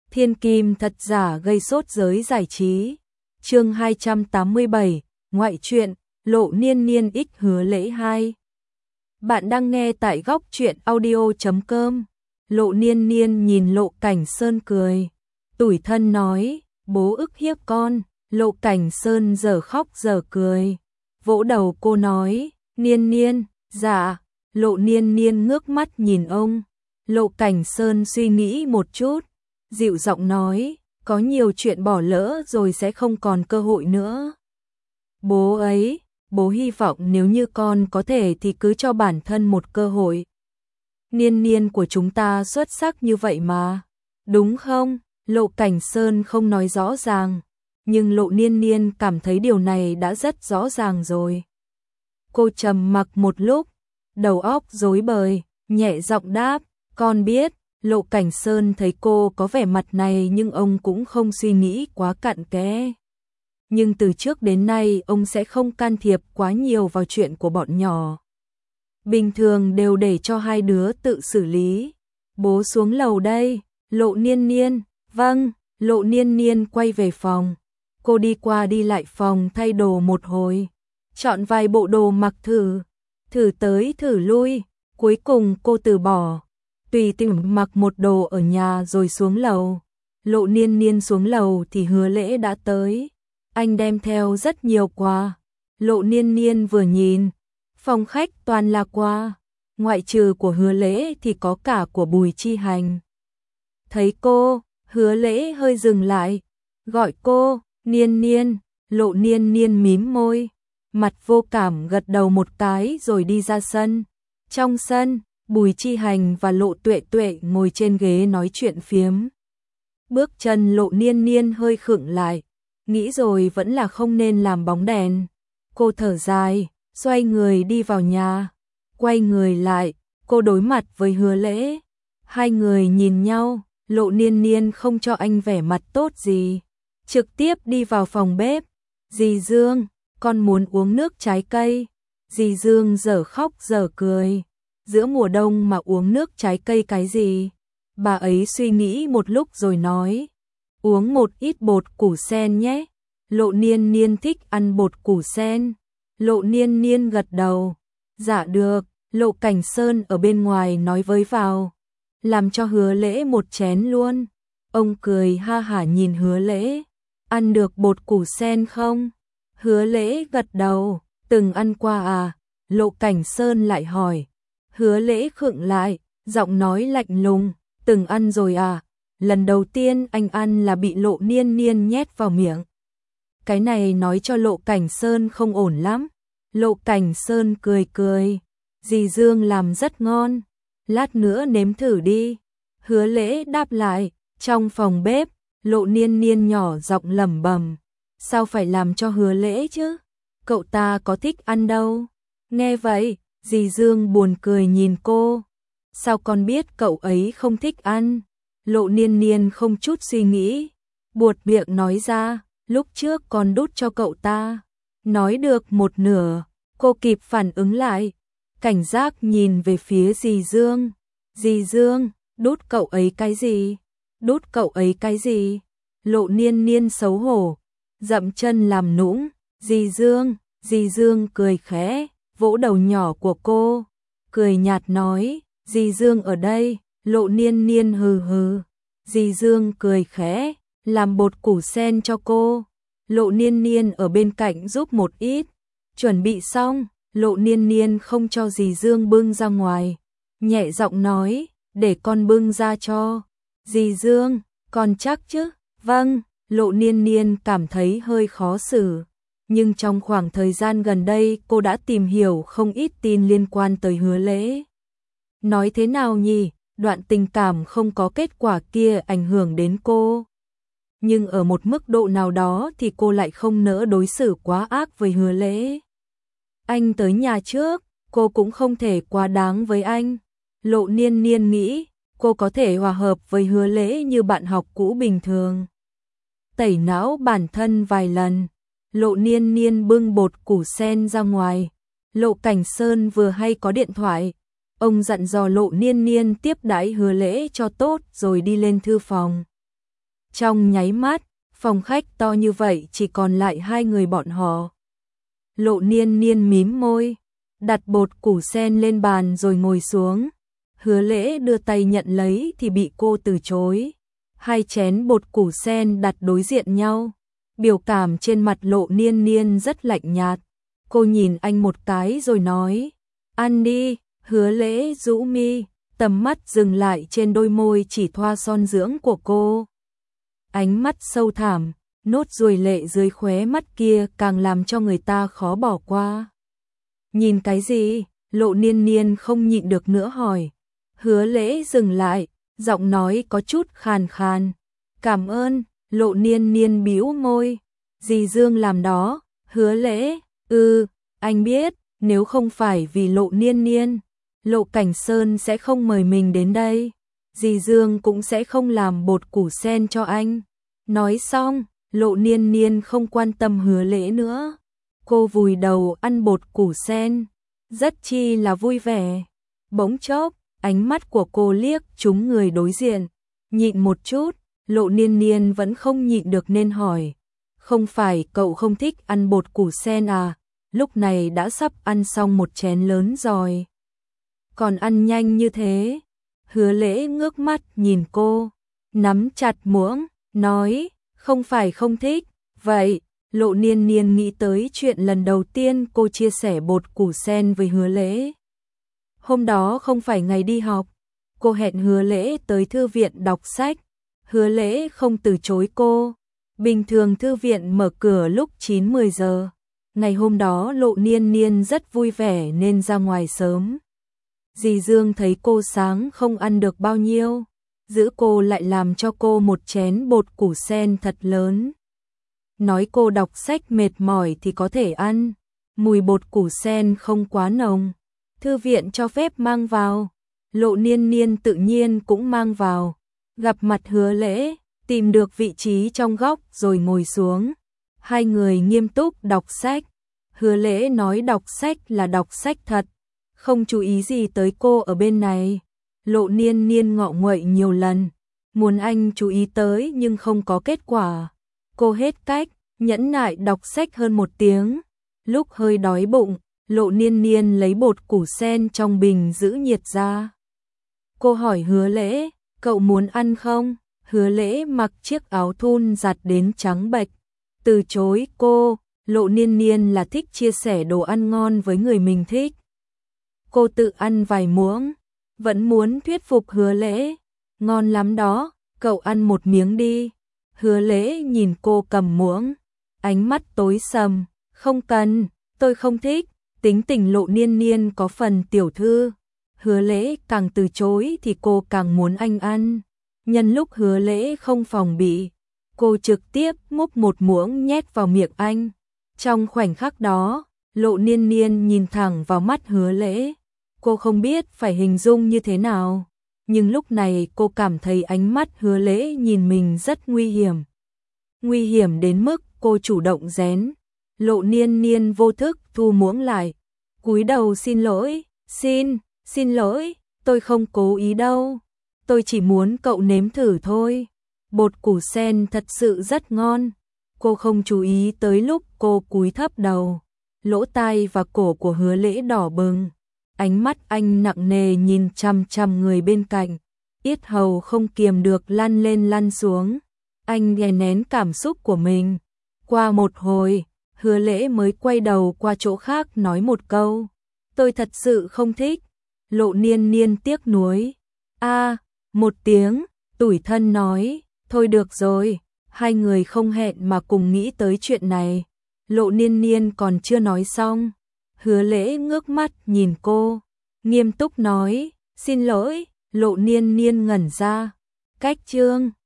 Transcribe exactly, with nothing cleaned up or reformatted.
Thiên kim thật giả gây sốt giới giải trí. Chương hai trăm tám mươi bảy, ngoại truyện, Lộ Niên Niên x Hứa Lễ hai. Bạn đang nghe tại góc truyện audio chấm com. Lộ Niên Niên nhìn Lộ Cảnh Sơn cười, tủi thân nói, bố ức hiếp con. Lộ Cảnh Sơn giờ khóc giờ cười, vỗ đầu cô nói, Niên Niên, dạ. Lộ Niên Niên ngước mắt nhìn ông. Lộ Cảnh Sơn suy nghĩ một chút, dịu giọng nói, có nhiều chuyện bỏ lỡ rồi sẽ không còn cơ hội nữa. Bố ấy, bố hy vọng nếu như con có thể thì cứ cho bản thân một cơ hội. Niên Niên của chúng ta xuất sắc như vậy mà, đúng không? Lộ Cảnh Sơn không nói rõ ràng, nhưng Lộ Niên Niên cảm thấy điều này đã rất rõ ràng rồi. Cô trầm mặc một lúc, đầu óc rối bời, nhẹ giọng đáp, con biết. Lộ Cảnh Sơn thấy cô có vẻ mặt này nhưng ông cũng không suy nghĩ quá cặn kẽ. Nhưng từ trước đến nay ông sẽ không can thiệp quá nhiều vào chuyện của bọn nhỏ. Bình thường đều để cho hai đứa tự xử lý. Bố xuống lầu đây. Lộ Niên Niên, vâng. Lộ Niên Niên quay về phòng. Cô đi qua đi lại phòng thay đồ một hồi, chọn vài bộ đồ mặc thử, thử tới thử lui, cuối cùng cô từ bỏ, tùy tiện mặc một đồ ở nhà rồi xuống lầu. Lộ Niên Niên xuống lầu thì Hứa Lễ đã tới. Anh đem theo rất nhiều quà. Lộ Niên Niên vừa nhìn, phòng khách toàn là quà, ngoại trừ của Hứa Lễ thì có cả của Bùi Chi Hành. Thấy cô, Hứa Lễ hơi dừng lại, gọi cô, Niên Niên. Lộ Niên Niên mím môi, mặt vô cảm gật đầu một cái rồi đi ra sân. Trong sân, Bùi Chi Hành và Lộ Tuệ Tuệ ngồi trên ghế nói chuyện phiếm. Bước chân Lộ Niên Niên hơi khựng lại, nghĩ rồi vẫn là không nên làm bóng đèn. Cô thở dài, xoay người đi vào nhà. Quay người lại, cô đối mặt với Hứa Lễ. Hai người nhìn nhau, Lộ Niên Niên không cho anh vẻ mặt tốt gì, trực tiếp đi vào phòng bếp. Dì Dương, con muốn uống nước trái cây. Dì Dương dở khóc dở cười. Giữa mùa đông mà uống nước trái cây cái gì? Bà ấy suy nghĩ một lúc rồi nói, uống một ít bột củ sen nhé. Lộ Niên Niên thích ăn bột củ sen. Lộ Niên Niên gật đầu, dạ được. Lộ Cảnh Sơn ở bên ngoài nói với vào, làm cho Hứa Lễ một chén luôn. Ông cười ha hả nhìn Hứa Lễ, ăn được bột củ sen không? Hứa Lễ gật đầu, từng ăn qua à? Lộ Cảnh Sơn lại hỏi. Hứa Lễ khựng lại, giọng nói lạnh lùng, từng ăn rồi à? Lần đầu tiên anh ăn là bị Lộ Niên Niên nhét vào miệng. Cái này nói cho Lộ Cảnh Sơn không ổn lắm. Lộ Cảnh Sơn cười cười, dì Dương làm rất ngon, lát nữa nếm thử đi. Hứa Lễ đáp lại. Trong phòng bếp, Lộ Niên Niên nhỏ giọng lẩm bẩm, sao phải làm cho Hứa Lễ chứ? Cậu ta có thích ăn đâu. Nghe vậy, dì Dương buồn cười nhìn cô. Sao con biết cậu ấy không thích ăn? Lộ Niên Niên không chút suy nghĩ, buột miệng nói ra, lúc trước con đút cho cậu ta. Nói được một nửa, cô kịp phản ứng lại, cảnh giác nhìn về phía dì Dương. Dì Dương, đút cậu ấy cái gì? Đút cậu ấy cái gì? Lộ Niên Niên xấu hổ, dậm chân làm nũng. Dì Dương, dì Dương cười khẽ, vỗ đầu nhỏ của cô, cười nhạt nói, dì Dương ở đây. Lộ Niên Niên hừ hừ. Dì Dương cười khẽ, làm bột củ sen cho cô. Lộ Niên Niên ở bên cạnh giúp một ít. Chuẩn bị xong, Lộ Niên Niên không cho dì Dương bưng ra ngoài, nhẹ giọng nói, để con bưng ra cho. Dì Dương, con chắc chứ? Vâng. Lộ Niên Niên cảm thấy hơi khó xử, nhưng trong khoảng thời gian gần đây cô đã tìm hiểu không ít tin liên quan tới Hứa Lễ. Nói thế nào nhỉ, đoạn tình cảm không có kết quả kia ảnh hưởng đến cô. Nhưng ở một mức độ nào đó thì cô lại không nỡ đối xử quá ác với Hứa Lễ. Anh tới nhà trước, cô cũng không thể quá đáng với anh. Lộ Niên Niên nghĩ, cô có thể hòa hợp với Hứa Lễ như bạn học cũ bình thường. Tẩy não bản thân vài lần, Lộ Niên Niên bưng bột củ sen ra ngoài. Lộ Cảnh Sơn vừa hay có điện thoại, ông dặn dò Lộ Niên Niên tiếp đãi Hứa Lễ cho tốt rồi đi lên thư phòng. Trong nháy mắt, phòng khách to như vậy chỉ còn lại hai người bọn họ. Lộ Niên Niên mím môi, đặt bột củ sen lên bàn rồi ngồi xuống. Hứa Lễ đưa tay nhận lấy thì bị cô từ chối. Hai chén bột củ sen đặt đối diện nhau. Biểu cảm trên mặt Lộ Niên Niên rất lạnh nhạt. Cô nhìn anh một cái rồi nói, ăn đi. Hứa Lễ rũ mi, tầm mắt dừng lại trên đôi môi chỉ thoa son dưỡng của cô. Ánh mắt sâu thẳm, nốt ruồi lệ dưới khóe mắt kia càng làm cho người ta khó bỏ qua. Nhìn cái gì? Lộ Niên Niên không nhịn được nữa hỏi. Hứa Lễ dừng lại, giọng nói có chút khàn khàn. Cảm ơn. Lộ Niên Niên bĩu môi. Dì Dương làm đó. Hứa Lễ, ừ, anh biết, nếu không phải vì Lộ Niên Niên, Lộ Cảnh Sơn sẽ không mời mình đến đây. Dì Dương cũng sẽ không làm bột củ sen cho anh. Nói xong, Lộ Niên Niên không quan tâm Hứa Lễ nữa. Cô vùi đầu ăn bột củ sen, rất chi là vui vẻ. Bỗng chốc, ánh mắt của cô liếc trúng người đối diện. Nhịn một chút, Lộ Niên Niên vẫn không nhịn được nên hỏi. Không phải cậu không thích ăn bột củ sen à? Lúc này đã sắp ăn xong một chén lớn rồi. Còn ăn nhanh như thế. Hứa Lễ ngước mắt nhìn cô, nắm chặt muỗng, nói, không phải không thích. Vậy, Lộ Niên Niên nghĩ tới chuyện lần đầu tiên cô chia sẻ bột củ sen với Hứa Lễ. Hôm đó không phải ngày đi học, cô hẹn Hứa Lễ tới thư viện đọc sách. Hứa Lễ không từ chối cô. Bình thường thư viện mở cửa lúc chín mười giờ. Ngày hôm đó Lộ Niên Niên rất vui vẻ nên ra ngoài sớm. Dì Dương thấy cô sáng không ăn được bao nhiêu, giữ cô lại làm cho cô một chén bột củ sen thật lớn. Nói cô đọc sách mệt mỏi thì có thể ăn, mùi bột củ sen không quá nồng. Thư viện cho phép mang vào, Lộ Niên Niên tự nhiên cũng mang vào. Gặp mặt Hứa Lễ, tìm được vị trí trong góc rồi ngồi xuống. Hai người nghiêm túc đọc sách. Hứa Lễ nói đọc sách là đọc sách thật, không chú ý gì tới cô ở bên này. Lộ Niên Niên ngọ nguậy nhiều lần, muốn anh chú ý tới nhưng không có kết quả. Cô hết cách, nhẫn nại đọc sách hơn một tiếng. Lúc hơi đói bụng, Lộ Niên Niên lấy bột củ sen trong bình giữ nhiệt ra. Cô hỏi Hứa Lễ, cậu muốn ăn không? Hứa Lễ mặc chiếc áo thun giặt đến trắng bệch, từ chối cô. Lộ Niên Niên là thích chia sẻ đồ ăn ngon với người mình thích. Cô tự ăn vài muỗng, vẫn muốn thuyết phục Hứa Lễ. Ngon lắm đó, cậu ăn một miếng đi. Hứa Lễ nhìn cô cầm muỗng, ánh mắt tối sầm. Không cần, tôi không thích. Tính tình Lộ Niên Niên có phần tiểu thư. Hứa Lễ càng từ chối thì cô càng muốn anh ăn. Nhân lúc Hứa Lễ không phòng bị, cô trực tiếp múc một muỗng nhét vào miệng anh. Trong khoảnh khắc đó, Lộ Niên Niên nhìn thẳng vào mắt Hứa Lễ. Cô không biết phải hình dung như thế nào, nhưng lúc này cô cảm thấy ánh mắt Hứa Lễ nhìn mình rất nguy hiểm. Nguy hiểm đến mức cô chủ động rén. Lộ Niên Niên vô thức thu muỗng lại, cúi đầu xin lỗi, xin, xin lỗi, tôi không cố ý đâu. Tôi chỉ muốn cậu nếm thử thôi. Bột củ sen thật sự rất ngon. Cô không chú ý tới lúc cô cúi thấp đầu. Lỗ tai và cổ của Hứa Lễ đỏ bừng. Ánh mắt anh nặng nề nhìn chằm chằm người bên cạnh. Yết hầu không kiềm được lăn lên lăn xuống. Anh đè nén cảm xúc của mình. Qua một hồi, Hứa Lễ mới quay đầu qua chỗ khác nói một câu. Tôi thật sự không thích. Lộ Niên Niên tiếc nuối. A, một tiếng, tủi thân nói. Thôi được rồi. Hai người không hẹn mà cùng nghĩ tới chuyện này. Lộ Niên Niên còn chưa nói xong. Hứa Lễ ngước mắt nhìn cô, nghiêm túc nói, xin lỗi. Lộ Niên Niên ngẩn ra. Cách chương